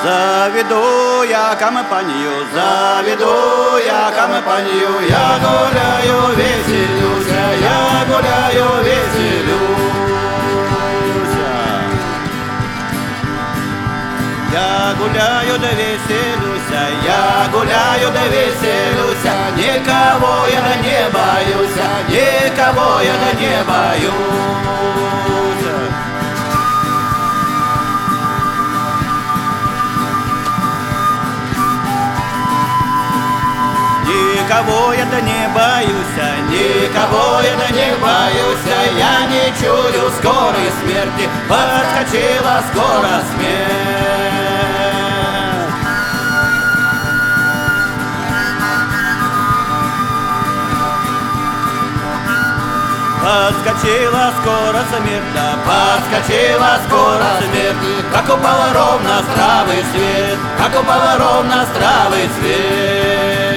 Заведу я компанию, заведу я компанию, я гуляю, веселюся, я гуляю, веселюся. Я гуляю да веселюся, я гуляю да веселюся, никого я да не боюсь, никого я да не боюсь. Никого я да не боюсь, никого я да не боюсь, я не чую скорой смерти, подскочила скоро смерть. Подскочила скоро смерть, да подскочила скоро смерть, как упал ровно здравый свет, как упал ровно здравый свет.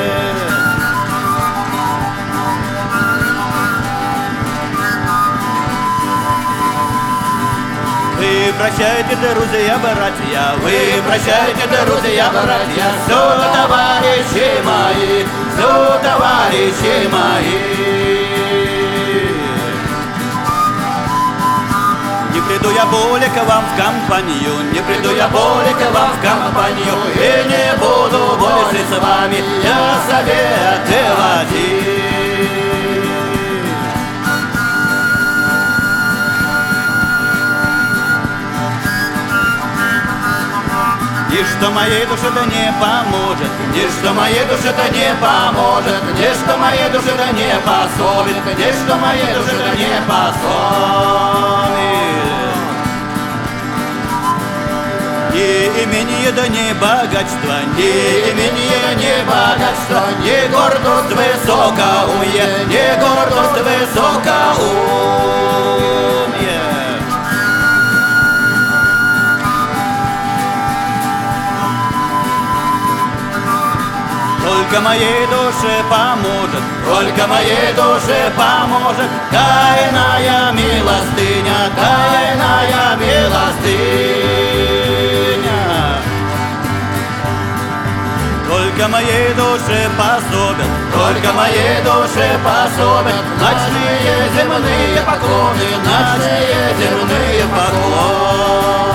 Вы прощайте, друзья, братья, вы прощайте, друзья, братья, все товарищи мои, все товарищи мои. Не приду я более к вам в компанию, не приду я более к вам в компанию, и не буду больше с вами я советы водить. Ничто моей душе-то не поможет, ничто моей душе-то не поможет, ничто моей душе-то не пособит, ничто моей душе-то не пособит. Ни имение, да ни богатство, ни имение, ни богатство, ни гордость высокоумие, ни гордость высокоумие. Только моей душе поможет, только моей душе поможет тайная милостыня, тайная милостыня. Только моей душе пособят, только моей душе пособят ночные земные поклоны, ночные земные поклоны.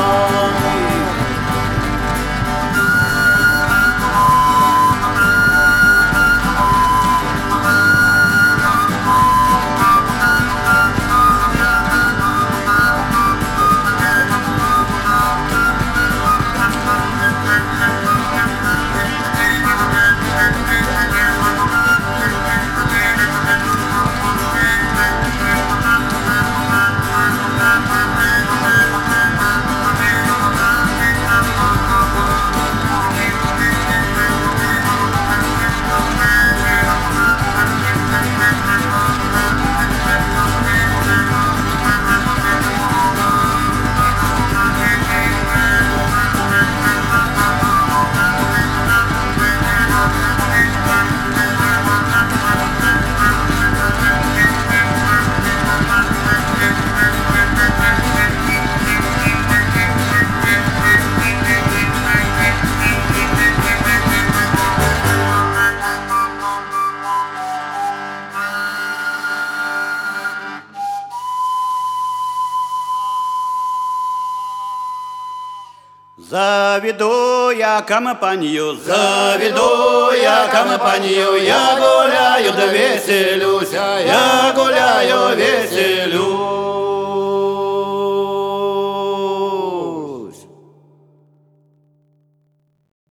Заведу я компанию, заведу я компанию, я гуляю да веселюся, я гуляю веселюся.